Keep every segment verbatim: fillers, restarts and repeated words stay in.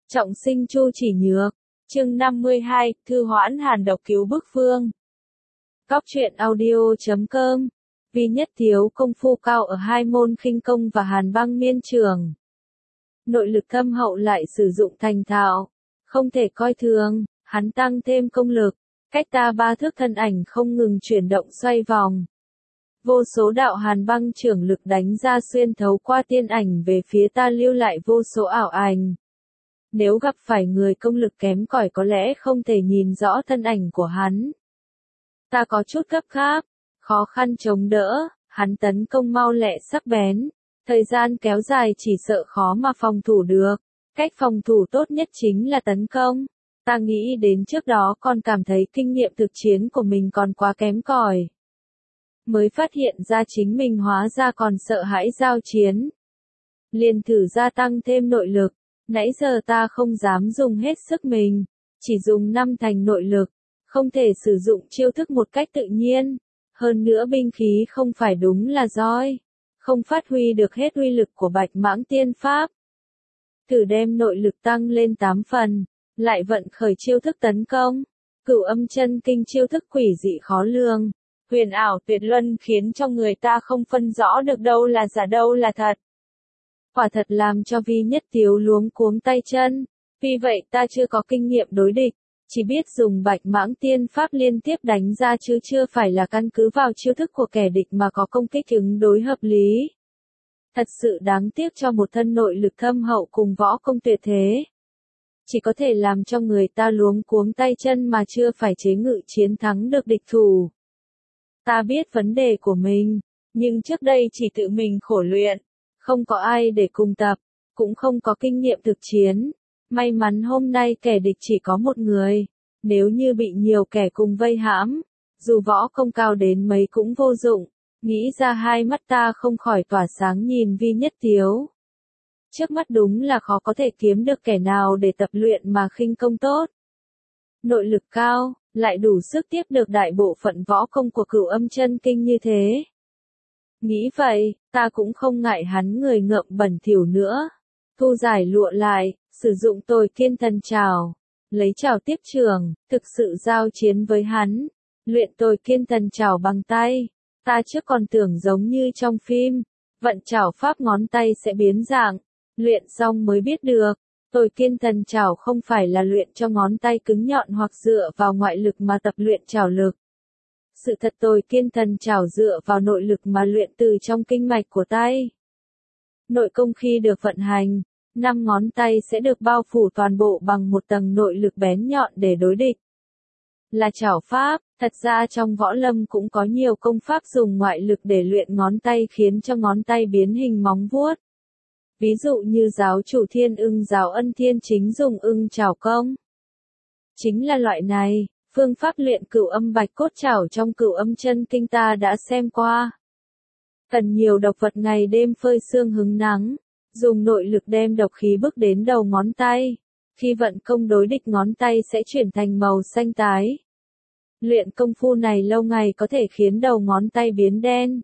Trọng sinh Chu Chỉ Nhược, chương năm mươi hai, thư hoãn hàn độc cứu bức phương. Góc truyện audio chấm com. Vi Nhất Tiếu công phu cao ở hai môn khinh công và hàn băng miên trường. Nội lực thâm hậu lại sử dụng thành thạo, không thể coi thường, hắn tăng thêm công lực, cách ta ba thước thân ảnh không ngừng chuyển động xoay vòng. Vô số đạo hàn băng trưởng lực đánh ra xuyên thấu qua tiên ảnh về phía ta lưu lại vô số ảo ảnh. Nếu gặp phải người công lực kém cỏi có lẽ không thể nhìn rõ thân ảnh của hắn. Ta có chút gấp gáp, khó khăn chống đỡ, hắn tấn công mau lẹ sắc bén. Thời gian kéo dài chỉ sợ khó mà phòng thủ được. Cách phòng thủ tốt nhất chính là tấn công. Ta nghĩ đến trước đó còn cảm thấy kinh nghiệm thực chiến của mình còn quá kém cỏi. Mới phát hiện ra chính mình hóa ra còn sợ hãi giao chiến. Liền thử gia tăng thêm nội lực. Nãy giờ ta không dám dùng hết sức mình, chỉ dùng năm thành nội lực, không thể sử dụng chiêu thức một cách tự nhiên. Hơn nữa binh khí không phải đúng là roi, không phát huy được hết uy lực của Bạch Mãng Tiên Pháp. Thử đem nội lực tăng lên tám phần, lại vận khởi chiêu thức tấn công. Cửu Âm Chân Kinh chiêu thức quỷ dị khó lường, huyền ảo tuyệt luân khiến cho người ta không phân rõ được đâu là giả đâu là thật. Quả thật làm cho Vi Nhất Tiếu luống cuống tay chân, vì vậy ta chưa có kinh nghiệm đối địch, chỉ biết dùng Bạch Mãng Tiên Pháp liên tiếp đánh ra chứ chưa phải là căn cứ vào chiêu thức của kẻ địch mà có công kích ứng đối hợp lý. Thật sự đáng tiếc cho một thân nội lực thâm hậu cùng võ công tuyệt thế. Chỉ có thể làm cho người ta luống cuống tay chân mà chưa phải chế ngự chiến thắng được địch thủ. Ta biết vấn đề của mình, nhưng trước đây chỉ tự mình khổ luyện. Không có ai để cùng tập, cũng không có kinh nghiệm thực chiến. May mắn hôm nay kẻ địch chỉ có một người. Nếu như bị nhiều kẻ cùng vây hãm, dù võ công cao đến mấy cũng vô dụng. Nghĩ ra hai mắt ta không khỏi tỏa sáng nhìn Vi Nhất Tiếu. Trước mắt đúng là khó có thể kiếm được kẻ nào để tập luyện mà khinh công tốt. Nội lực cao, lại đủ sức tiếp được đại bộ phận võ công của Cửu Âm Chân Kinh như thế. Nghĩ vậy, ta cũng không ngại hắn người ngợm bẩn thỉu nữa. Thu giải lụa lại, sử dụng Tồi Kiên Thần Trảo, lấy trảo tiếp trường, thực sự giao chiến với hắn. Luyện Tồi Kiên Thần Trảo bằng tay, ta trước còn tưởng giống như trong phim, vận trảo pháp ngón tay sẽ biến dạng. Luyện xong mới biết được, Tồi Kiên Thần Trảo không phải là luyện cho ngón tay cứng nhọn hoặc dựa vào ngoại lực mà tập luyện trảo lực. Sự thật Tồi Kiên Thần Trảo dựa vào nội lực mà luyện từ trong kinh mạch của tay. Nội công khi được vận hành, năm ngón tay sẽ được bao phủ toàn bộ bằng một tầng nội lực bén nhọn để đối địch. Là trảo pháp, thật ra trong võ lâm cũng có nhiều công pháp dùng ngoại lực để luyện ngón tay khiến cho ngón tay biến hình móng vuốt. Ví dụ như giáo chủ Thiên Ưng giáo Ân Thiên Chính dùng ưng trảo công. Chính là loại này. Phương pháp luyện Cửu Âm Bạch Cốt Trảo trong Cửu Âm Chân Kinh ta đã xem qua. Cần nhiều độc vật ngày đêm phơi sương hứng nắng, dùng nội lực đem độc khí bước đến đầu ngón tay. Khi vận công đối địch ngón tay sẽ chuyển thành màu xanh tái. Luyện công phu này lâu ngày có thể khiến đầu ngón tay biến đen.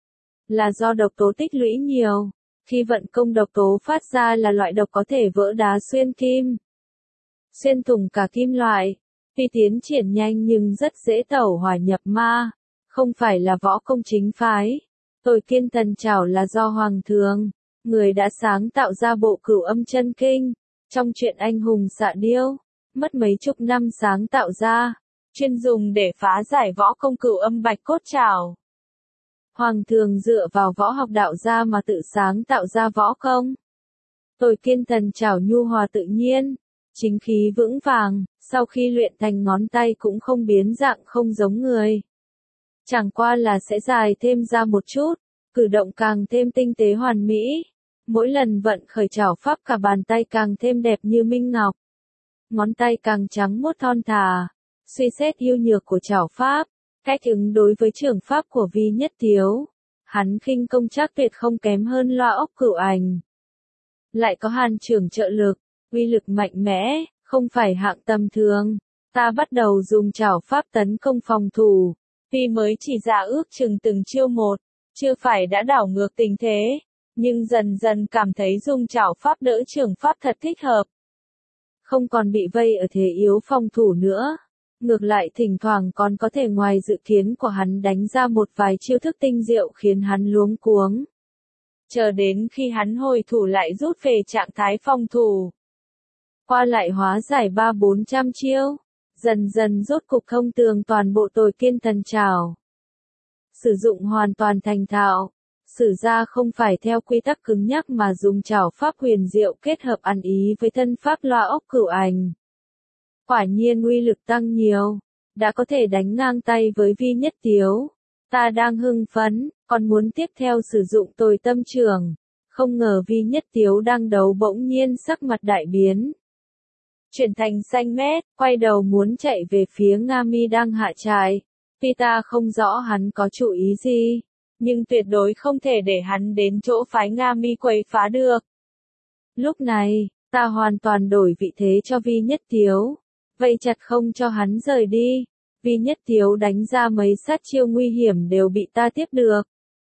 Là do độc tố tích lũy nhiều. Khi vận công độc tố phát ra là loại độc có thể vỡ đá xuyên kim. Xuyên thủng cả kim loại. Tuy tiến triển nhanh nhưng rất dễ tẩu hỏa nhập ma, không phải là võ công chính phái. Tồi Kiên Thần Trảo là do Hoàng Thường, người đã sáng tạo ra bộ Cửu Âm Chân Kinh, trong truyện anh hùng xạ điêu, mất mấy chục năm sáng tạo ra, chuyên dùng để phá giải võ công Cửu Âm Bạch Cốt Trảo. Hoàng Thường dựa vào võ học đạo gia mà tự sáng tạo ra võ công. Tồi Kiên Thần Trảo nhu hòa tự nhiên, chính khí vững vàng, sau khi luyện thành ngón tay cũng không biến dạng không giống người. Chẳng qua là sẽ dài thêm ra một chút, cử động càng thêm tinh tế hoàn mỹ. Mỗi lần vận khởi trảo pháp cả bàn tay càng thêm đẹp như minh ngọc. Ngón tay càng trắng muốt thon thả, suy xét ưu nhược của trảo pháp, cách ứng đối với trưởng pháp của Vi Nhất Tiếu. Hắn khinh công chắc tuyệt không kém hơn Loa Ốc Cửu Ảnh. Lại có Hàn Trưởng trợ lực, uy lực mạnh mẽ, không phải hạng tầm thường. Ta bắt đầu dùng trảo pháp tấn công phòng thủ. Tuy mới chỉ ra ước chừng từng chiêu một, chưa phải đã đảo ngược tình thế, nhưng dần dần cảm thấy dùng trảo pháp đỡ trưởng pháp thật thích hợp. không còn bị vây ở thế yếu phòng thủ nữa. Ngược lại thỉnh thoảng còn có thể ngoài dự kiến của hắn đánh ra một vài chiêu thức tinh diệu khiến hắn luống cuống. Chờ đến khi hắn hồi thủ lại rút về trạng thái phòng thủ. Qua lại hóa giải ba bốn trăm chiêu. Dần dần rốt cục thông tường toàn bộ tội kiên thần trảo. Sử dụng hoàn toàn thành thạo. Sử ra không phải theo quy tắc cứng nhắc mà dùng trảo pháp huyền diệu kết hợp ăn ý với thân pháp loa ốc cửu ảnh. Quả nhiên uy lực tăng nhiều, đã có thể đánh ngang tay với Vi Nhất Tiếu. Ta đang hưng phấn, còn muốn tiếp theo sử dụng tồi tâm trường. Không ngờ Vi Nhất Tiếu đang đấu bỗng nhiên sắc mặt đại biến. Chuyển thành xanh mét, quay đầu muốn chạy về phía Nga Mi đang hạ trại. Tuy ta không rõ hắn có chủ ý gì, nhưng tuyệt đối không thể để hắn đến chỗ phái Nga Mi quấy phá được. Lúc này, ta hoàn toàn đổi vị thế cho Vi Nhất Tiếu. Vây chặt không cho hắn rời đi. Vi Nhất Tiếu đánh ra mấy sát chiêu nguy hiểm đều bị ta tiếp được.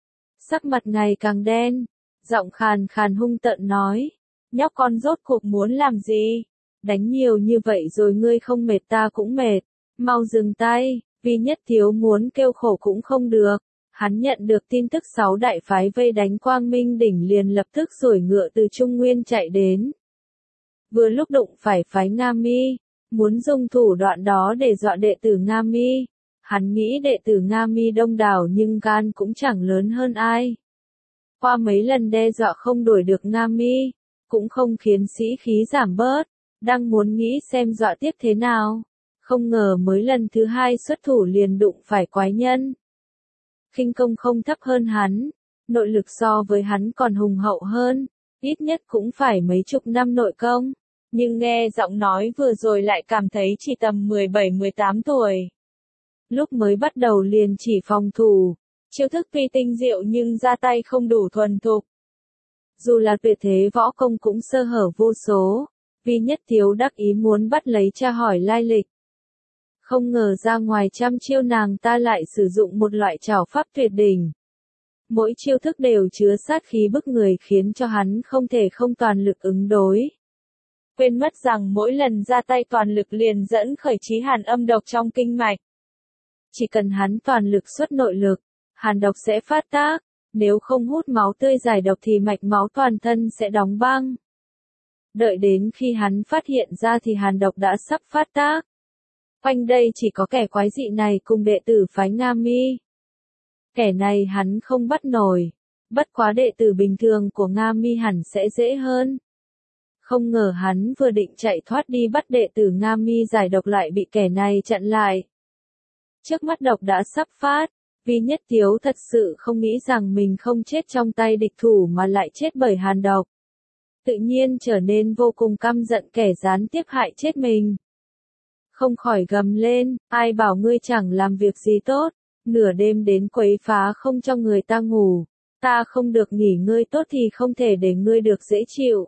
Sắc mặt ngày càng đen, giọng khàn khàn hung tợn nói. Nhóc con rốt cuộc muốn làm gì? Đánh nhiều như vậy rồi ngươi không mệt ta cũng mệt. Mau dừng tay, Vi Nhất Tiếu muốn kêu khổ cũng không được. Hắn nhận được tin tức sáu đại phái vây đánh Quang Minh đỉnh liền lập tức giổi ngựa từ Trung Nguyên chạy đến. Vừa lúc đụng phải phái Nga Mi. Muốn dùng thủ đoạn đó để dọa đệ tử Nga Mi. Hắn nghĩ đệ tử Nga Mi đông đảo nhưng gan cũng chẳng lớn hơn ai. Qua mấy lần đe dọa không đuổi được Nga Mi, cũng không khiến sĩ khí giảm bớt, đang muốn nghĩ xem dọa tiếp thế nào. Không ngờ mới lần thứ hai xuất thủ liền đụng phải quái nhân. Khinh công không thấp hơn hắn, nội lực so với hắn còn hùng hậu hơn, ít nhất cũng phải mấy chục năm nội công. Nhưng nghe giọng nói vừa rồi lại cảm thấy chỉ tầm mười bảy mười tám tuổi. Lúc mới bắt đầu liền chỉ phòng thủ, chiêu thức tuy tinh diệu nhưng ra tay không đủ thuần thục. Dù là tuyệt thế võ công cũng sơ hở vô số, Vi Nhất Tiếu đắc ý muốn bắt lấy tra hỏi lai lịch. Không ngờ ra ngoài trăm chiêu nàng ta lại sử dụng một loại trảo pháp tuyệt đỉnh. Mỗi chiêu thức đều chứa sát khí bức người khiến cho hắn không thể không toàn lực ứng đối. Quên mất rằng mỗi lần ra tay toàn lực liền dẫn khởi chí hàn âm độc trong kinh mạch. Chỉ cần hắn toàn lực xuất nội lực, hàn độc sẽ phát tác, nếu không hút máu tươi giải độc thì mạch máu toàn thân sẽ đóng băng. Đợi đến khi hắn phát hiện ra thì hàn độc đã sắp phát tác. Quanh đây chỉ có kẻ quái dị này cùng đệ tử phái Nga Mi. Kẻ này hắn không bắt nổi, bất quá đệ tử bình thường của Nga Mi hẳn sẽ dễ hơn. Không ngờ hắn vừa định chạy thoát đi bắt đệ tử Nga Mi giải độc lại bị kẻ này chặn lại. Trước mắt độc đã sắp phát, Vi Nhất Tiếu thật sự không nghĩ rằng mình không chết trong tay địch thủ mà lại chết bởi hàn độc. Tự nhiên trở nên vô cùng căm giận kẻ gián tiếp hại chết mình. Không khỏi gầm lên, ai bảo ngươi chẳng làm việc gì tốt, nửa đêm đến quấy phá không cho người ta ngủ, ta không được nghỉ ngơi tốt thì không thể để ngươi được dễ chịu.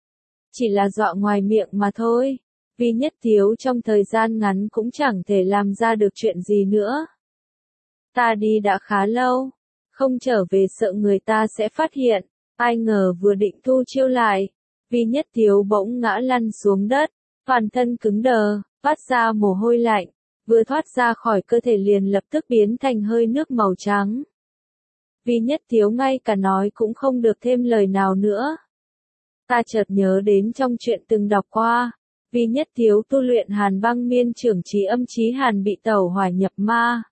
Chỉ là dọa ngoài miệng mà thôi, Vi Nhất Tiếu trong thời gian ngắn cũng chẳng thể làm ra được chuyện gì nữa. Ta đi đã khá lâu, không trở về sợ người ta sẽ phát hiện, ai ngờ vừa định thu chiêu lại, Vi Nhất Tiếu bỗng ngã lăn xuống đất, toàn thân cứng đờ, phát ra mồ hôi lạnh, vừa thoát ra khỏi cơ thể liền lập tức biến thành hơi nước màu trắng. Vi Nhất Tiếu ngay cả nói cũng không được thêm lời nào nữa. Ta chợt nhớ đến trong chuyện từng đọc qua, Vi Nhất Tiếu tu luyện hàn băng miên trưởng trí âm trí hàn bị tẩu hỏa nhập ma.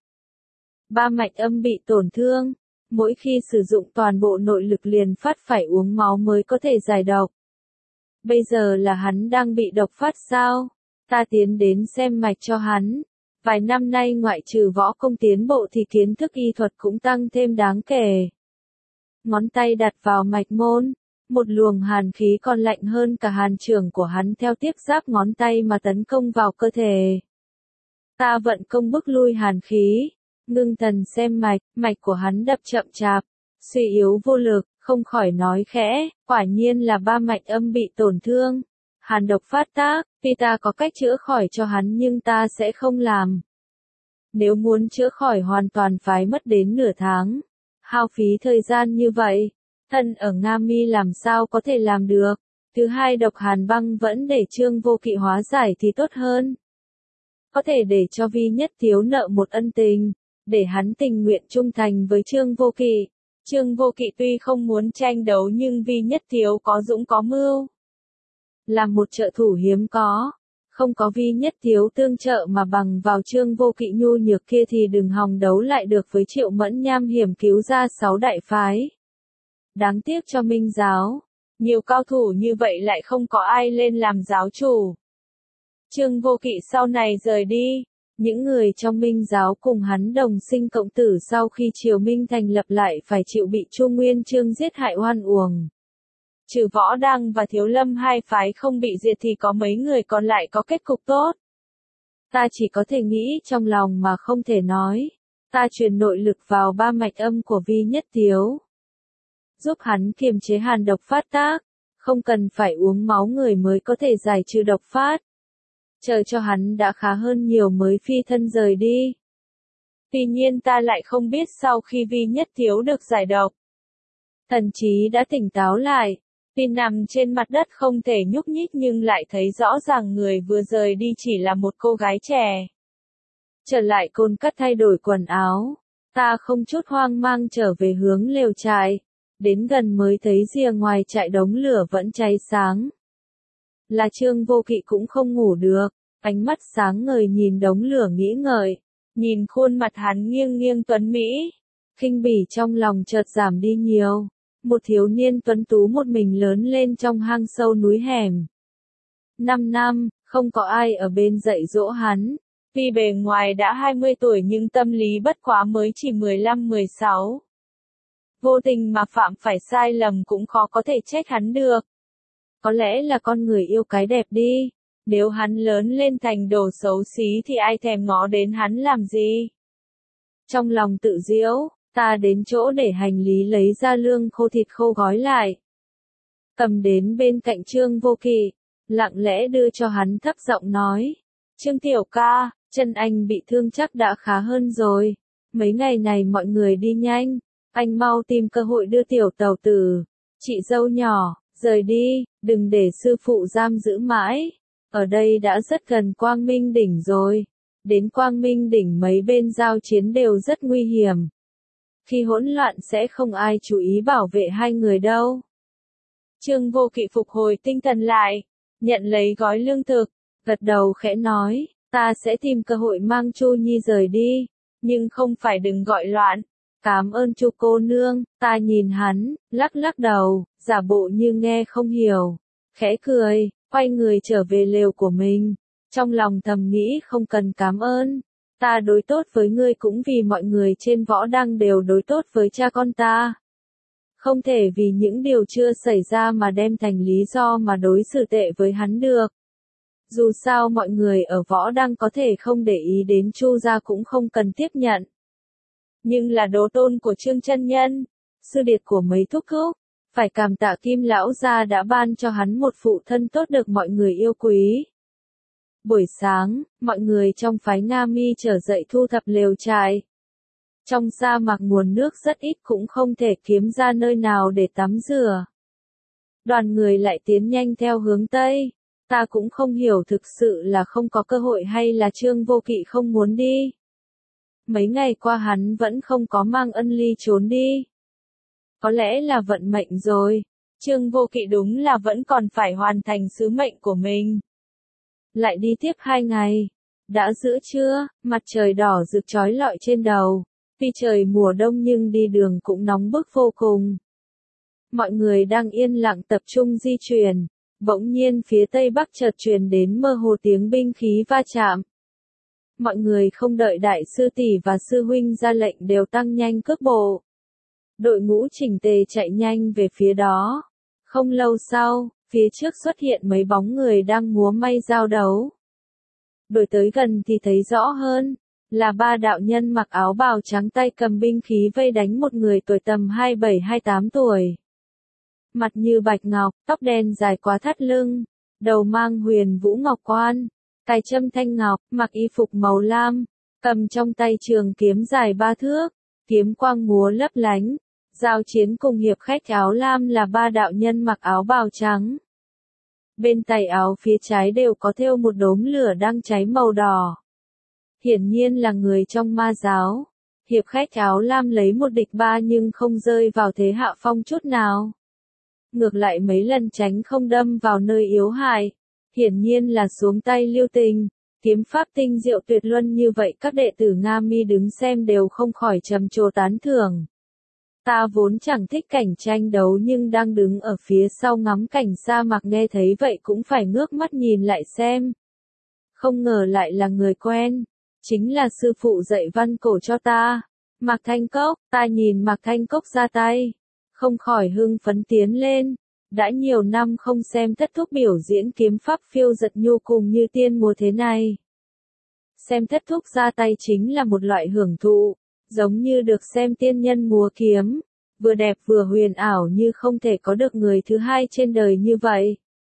Ba mạch âm bị tổn thương, mỗi khi sử dụng toàn bộ nội lực liền phát phải uống máu mới có thể giải độc. Bây giờ là hắn đang bị độc phát sao? Ta tiến đến xem mạch cho hắn. Vài năm nay ngoại trừ võ công tiến bộ thì kiến thức y thuật cũng tăng thêm đáng kể. Ngón tay đặt vào mạch môn, một luồng hàn khí còn lạnh hơn cả hàn trưởng của hắn theo tiếp giáp ngón tay mà tấn công vào cơ thể. Ta vận công bức lui hàn khí, ngưng thần xem mạch, mạch của hắn đập chậm chạp, suy yếu vô lực, không khỏi nói khẽ, quả nhiên là ba mạch âm bị tổn thương. Hàn độc phát tác, tuy ta có cách chữa khỏi cho hắn nhưng ta sẽ không làm. Nếu muốn chữa khỏi hoàn toàn phải mất đến nửa tháng. Hao phí thời gian như vậy, thân ở Nga Mi làm sao có thể làm được. Thứ hai, độc hàn băng vẫn để Trương Vô Kỵ hóa giải thì tốt hơn. Có thể để cho Vi Nhất Tiếu nợ một ân tình, để hắn tình nguyện trung thành với Trương Vô Kỵ. Trương Vô Kỵ tuy không muốn tranh đấu nhưng Vi Nhất Tiếu có dũng có mưu. Là một trợ thủ hiếm có. Không có Vi Nhất Tiếu tương trợ mà bằng vào Trương Vô Kỵ nhu nhược kia thì đừng hòng đấu lại được với Triệu Mẫn nham hiểm cứu ra sáu đại phái. Đáng tiếc cho Minh giáo. Nhiều cao thủ như vậy lại không có ai lên làm giáo chủ. Trương Vô Kỵ sau này rời đi. Những người trong Minh giáo cùng hắn đồng sinh cộng tử sau khi Triều Minh thành lập lại phải chịu bị Chu Nguyên Chương giết hại oan uổng. Trừ Võ Đăng và Thiếu Lâm hai phái không bị diệt thì có mấy người còn lại có kết cục tốt. Ta chỉ có thể nghĩ trong lòng mà không thể nói. Ta truyền nội lực vào ba mạch âm của Vi Nhất Tiếu. Giúp hắn kiềm chế hàn độc phát tác. Không cần phải uống máu người mới có thể giải trừ độc phát. Chờ cho hắn đã khá hơn nhiều mới phi thân rời đi. Tuy nhiên ta lại không biết sau khi Vi Nhất Tiếu được giải độc. Thần trí đã tỉnh táo lại. Tuy nằm trên mặt đất không thể nhúc nhích nhưng lại thấy rõ ràng người vừa rời đi chỉ là một cô gái trẻ. Trở lại Côn Cắt thay đổi quần áo. Ta không chút hoang mang trở về hướng lều trại. Đến gần mới thấy rìa ngoài trại đống lửa vẫn cháy sáng. Là Trương Vô Kỵ cũng không ngủ được. Ánh mắt sáng ngời nhìn đống lửa nghĩ ngợi. Nhìn khuôn mặt hắn nghiêng nghiêng tuấn mỹ. Khinh bỉ trong lòng chợt giảm đi nhiều. Một thiếu niên tuấn tú một mình lớn lên trong hang sâu núi hẻm. Năm năm, không có ai ở bên dạy dỗ hắn. Tuy bề ngoài đã hai mươi tuổi nhưng tâm lý bất quá mới chỉ mười lăm mười sáu. Vô tình mà phạm phải sai lầm cũng khó có thể trách hắn được. Có lẽ là con người yêu cái đẹp đi. Nếu hắn lớn lên thành đồ xấu xí thì ai thèm ngó đến hắn làm gì. Trong lòng tự giễu. Ta đến chỗ để hành lý lấy ra lương khô thịt khô gói lại. Cầm đến bên cạnh Trương Vô Kỵ, lặng lẽ đưa cho hắn thấp giọng nói. Trương tiểu ca, chân anh bị thương chắc đã khá hơn rồi. Mấy ngày này mọi người đi nhanh, anh mau tìm cơ hội đưa tiểu tàu tử, chị dâu nhỏ, rời đi, đừng để sư phụ giam giữ mãi. Ở đây đã rất gần Quang Minh Đỉnh rồi. Đến Quang Minh Đỉnh mấy bên giao chiến đều rất nguy hiểm. Khi hỗn loạn sẽ không ai chú ý bảo vệ hai người đâu. Trương Vô Kỵ phục hồi tinh thần lại, nhận lấy gói lương thực, gật đầu khẽ nói, ta sẽ tìm cơ hội mang Chu Nhi rời đi, nhưng không phải đừng gọi loạn. Cảm ơn Chu cô nương. Ta nhìn hắn, lắc lắc đầu, giả bộ như nghe không hiểu, khẽ cười, quay người trở về lều của mình. Trong lòng thầm nghĩ không cần cảm ơn. Ta đối tốt với ngươi cũng vì mọi người trên võ đăng đều đối tốt với cha con ta. Không thể vì những điều chưa xảy ra mà đem thành lý do mà đối xử tệ với hắn được. Dù sao mọi người ở võ đăng có thể không để ý đến Chu gia cũng không cần tiếp nhận. Nhưng là đồ tôn của Trương chân nhân, sư điệt của mấy thúc thúc, phải cảm tạ Kim lão gia đã ban cho hắn một phụ thân tốt được mọi người yêu quý. Buổi sáng, mọi người trong phái Nga Mi trở dậy thu thập lều trại. Trong sa mạc nguồn nước rất ít cũng không thể kiếm ra nơi nào để tắm rửa. Đoàn người lại tiến nhanh theo hướng Tây. Ta cũng không hiểu thực sự là không có cơ hội hay là Trương Vô Kỵ không muốn đi. Mấy ngày qua hắn vẫn không có mang Ân Ly trốn đi. Có lẽ là vận mệnh rồi. Trương Vô Kỵ đúng là vẫn còn phải hoàn thành sứ mệnh của mình. Lại đi tiếp hai ngày. Đã giữa trưa, mặt trời đỏ rực chói lọi trên đầu. Tuy trời mùa đông nhưng đi đường cũng nóng bức vô cùng. Mọi người đang yên lặng tập trung di chuyển. Bỗng nhiên phía tây bắc chợt truyền đến mơ hồ tiếng binh khí va chạm. Mọi người không đợi đại sư tỷ và sư huynh ra lệnh đều tăng nhanh cước bộ. Đội ngũ chỉnh tề chạy nhanh về phía đó. Không lâu sau, phía trước xuất hiện mấy bóng người đang múa may giao đấu. Đuổi tới gần thì thấy rõ hơn, là ba đạo nhân mặc áo bào trắng tay cầm binh khí vây đánh một người tuổi tầm hai mươi bảy hai mươi tám tuổi. Mặt như bạch ngọc, tóc đen dài quá thắt lưng, đầu mang huyền vũ ngọc quan, cài châm thanh ngọc, mặc y phục màu lam, cầm trong tay trường kiếm dài ba thước, kiếm quang múa lấp lánh. Giao chiến cùng hiệp khách áo lam là ba đạo nhân mặc áo bào trắng. bên tay áo phía trái đều có thêu một đốm lửa đang cháy màu đỏ. Hiển nhiên là người trong ma giáo. Hiệp khách áo lam lấy một địch ba nhưng không rơi vào thế hạ phong chút nào. Ngược lại mấy lần tránh không đâm vào nơi yếu hại. Hiển nhiên là xuống tay lưu tình. Kiếm pháp tinh diệu tuyệt luân như vậy các đệ tử Nga Mi đứng xem đều không khỏi trầm trồ tán thưởng. Ta vốn chẳng thích cảnh tranh đấu nhưng đang đứng ở phía sau ngắm cảnh sa mạc nghe thấy vậy cũng phải ngước mắt nhìn lại xem. Không ngờ lại là người quen. Chính là sư phụ dạy văn cổ cho ta. Mạc Thanh Cốc, ta nhìn Mạc Thanh Cốc ra tay. Không khỏi hưng phấn tiến lên. Đã nhiều năm không xem thất thúc biểu diễn kiếm pháp phiêu giật nhu cùng như tiên múa thế này. Xem thất thúc ra tay chính là một loại hưởng thụ, giống như được xem tiên nhân múa kiếm, vừa đẹp vừa huyền ảo như không thể có được người thứ hai trên đời như vậy.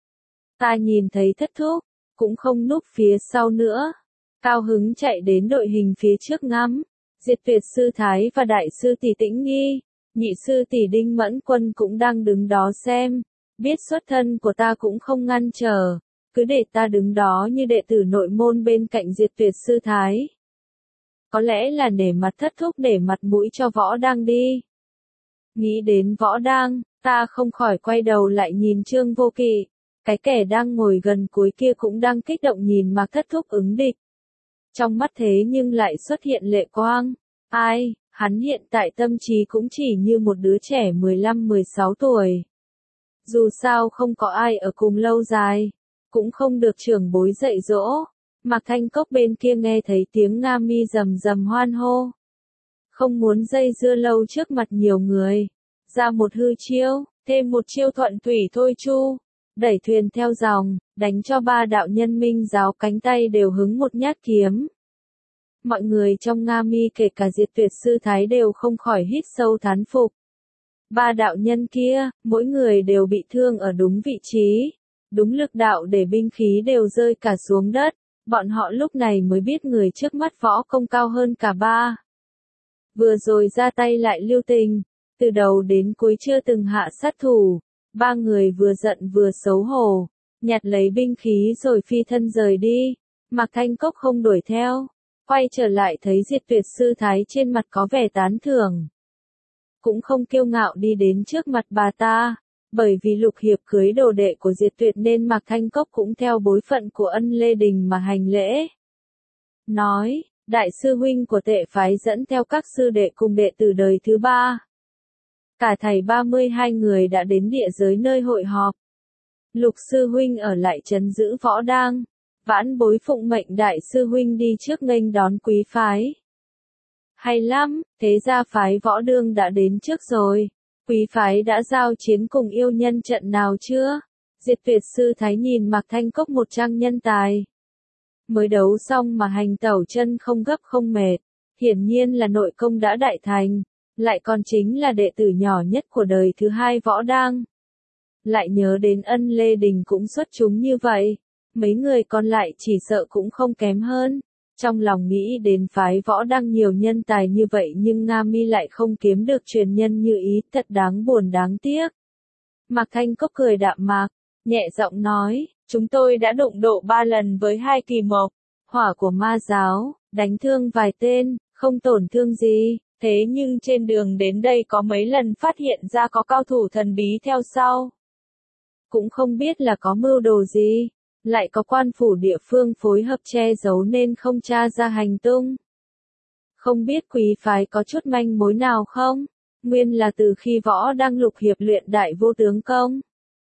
Ta nhìn thấy thất thúc, cũng không núp phía sau nữa, cao hứng chạy đến đội hình phía trước ngắm, Diệt Tuyệt sư Thái và đại sư tỷ Tĩnh Nghi, nhị sư tỷ Đinh Mẫn Quân cũng đang đứng đó xem, biết xuất thân của ta cũng không ngăn trở, cứ để ta đứng đó như đệ tử nội môn bên cạnh Diệt Tuyệt sư Thái. Có lẽ là để mặt thất thúc để mặt mũi cho Võ Đang đi. Nghĩ đến Võ Đang, ta không khỏi quay đầu lại nhìn Trương Vô Kỵ, cái kẻ đang ngồi gần cuối kia cũng đang kích động nhìn Mạc Thất Thúc ứng địch. Trong mắt thế nhưng lại xuất hiện lệ quang, ai, hắn hiện tại tâm trí cũng chỉ như một đứa trẻ mười lăm mười sáu tuổi. Dù sao không có ai ở cùng lâu dài, cũng không được trưởng bối dạy dỗ. Mạc Thanh Cốc bên kia nghe thấy tiếng Nga Mi rầm rầm hoan hô. Không muốn dây dưa lâu trước mặt nhiều người. Ra một hư chiêu, thêm một chiêu thuận thủy thôi chu. Đẩy thuyền theo dòng, đánh cho ba đạo nhân minh giáo cánh tay đều hứng một nhát kiếm. Mọi người trong Nga Mi kể cả Diệt Tuyệt sư Thái đều không khỏi hít sâu thán phục. Ba đạo nhân kia, mỗi người đều bị thương ở đúng vị trí. Đúng lực đạo để binh khí đều rơi cả xuống đất. Bọn họ lúc này mới biết người trước mắt võ công cao hơn cả ba. Vừa rồi ra tay lại lưu tình, từ đầu đến cuối chưa từng hạ sát thủ. Ba người vừa giận vừa xấu hổ, nhặt lấy binh khí rồi phi thân rời đi. Mạc Thanh Cốc không đuổi theo, quay trở lại thấy Diệt Tuyệt sư Thái trên mặt có vẻ tán thưởng. Cũng không kiêu ngạo đi đến trước mặt bà ta. Bởi vì Lục Hiệp cưới đồ đệ của Diệt Tuyệt nên Mạc Thanh Cốc cũng theo bối phận của Ân Lê Đình mà hành lễ. Nói, đại sư huynh của Tệ phái dẫn theo các sư đệ cùng đệ tử đời thứ ba. Cả thầy ba mươi hai người đã đến địa giới nơi hội họp. Lục sư huynh ở lại trấn giữ Võ Đang. Vãn bối phụng mệnh đại sư huynh đi trước nghênh đón quý phái. Hay lắm, thế ra phái Võ Đương đã đến trước rồi. Quý phái đã giao chiến cùng yêu nhân trận nào chưa? Diệt Tuyệt sư Thái nhìn Mạc Thanh Cốc một trang nhân tài. Mới đấu xong mà hành tẩu chân không gấp không mệt. Hiển nhiên là nội công đã đại thành. Lại còn chính là đệ tử nhỏ nhất của đời thứ hai Võ Đang. Lại nhớ đến Ân Lê Đình cũng xuất chúng như vậy. Mấy người còn lại chỉ sợ cũng không kém hơn. Trong lòng nghĩ đến phái Võ Đang nhiều nhân tài như vậy nhưng Nga Mi lại không kiếm được truyền nhân như ý, thật đáng buồn đáng tiếc. Mạc Thanh Cốc cười đạm mạc, nhẹ giọng nói, chúng tôi đã đụng độ ba lần với hai kỳ mộc, hỏa của ma giáo, đánh thương vài tên, không tổn thương gì, thế nhưng trên đường đến đây có mấy lần phát hiện ra có cao thủ thần bí theo sau. Cũng không biết là có mưu đồ gì. Lại có quan phủ địa phương phối hợp che giấu nên không tra ra hành tung. Không biết quý phái có chút manh mối nào không? Nguyên là từ khi Võ Đang Lục Hiệp luyện đại vô tướng công.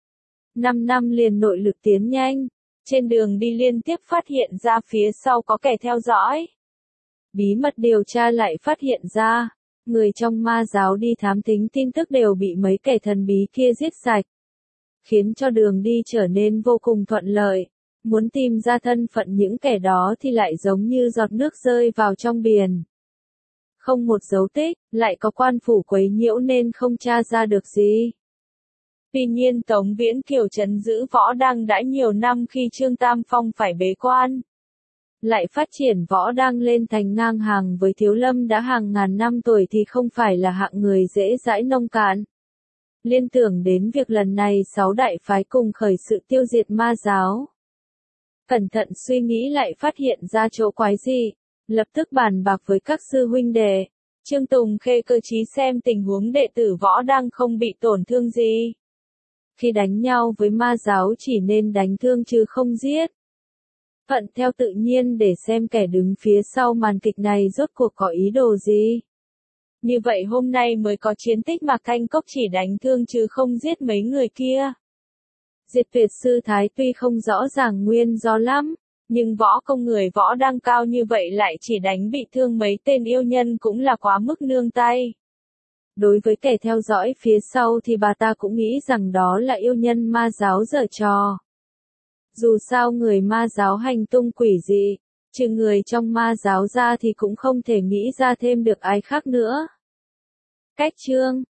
Năm năm liền nội lực tiến nhanh. Trên đường đi liên tiếp phát hiện ra phía sau có kẻ theo dõi. Bí mật điều tra lại phát hiện ra. Người trong ma giáo đi thám thính tin tức đều bị mấy kẻ thần bí kia giết sạch. Khiến cho đường đi trở nên vô cùng thuận lợi. Muốn tìm ra thân phận những kẻ đó thì lại giống như giọt nước rơi vào trong biển. Không một dấu tích, lại có quan phủ quấy nhiễu nên không tra ra được gì. Tuy nhiên Tống Viễn Kiều trấn giữ Võ Đang đã nhiều năm khi Trương Tam Phong phải bế quan. Lại phát triển Võ Đang lên thành ngang hàng với Thiếu Lâm đã hàng ngàn năm tuổi thì không phải là hạng người dễ dãi nông cạn. liên tưởng đến việc lần này sáu đại phái cùng khởi sự tiêu diệt ma giáo. Cẩn thận suy nghĩ lại phát hiện ra chỗ quái gì, lập tức bàn bạc với các sư huynh đệ. Trương Tùng Khê cơ trí xem tình huống đệ tử võ đang không bị tổn thương gì. Khi đánh nhau với ma giáo chỉ nên đánh thương chứ không giết. Thuận theo tự nhiên để xem kẻ đứng phía sau màn kịch này rốt cuộc có ý đồ gì. Như vậy hôm nay mới có chiến tích mà Thanh Cốc chỉ đánh thương chứ không giết mấy người kia. Diệt Tuyệt Sư Thái tuy không rõ ràng nguyên do lắm, nhưng võ công người võ đang cao như vậy lại chỉ đánh bị thương mấy tên yêu nhân cũng là quá mức nương tay. Đối với kẻ theo dõi phía sau thì bà ta cũng nghĩ rằng đó là yêu nhân ma giáo giở trò. Dù sao người ma giáo hành tung quỷ dị, trừ người trong ma giáo ra thì cũng không thể nghĩ ra thêm được ai khác nữa. Cách chương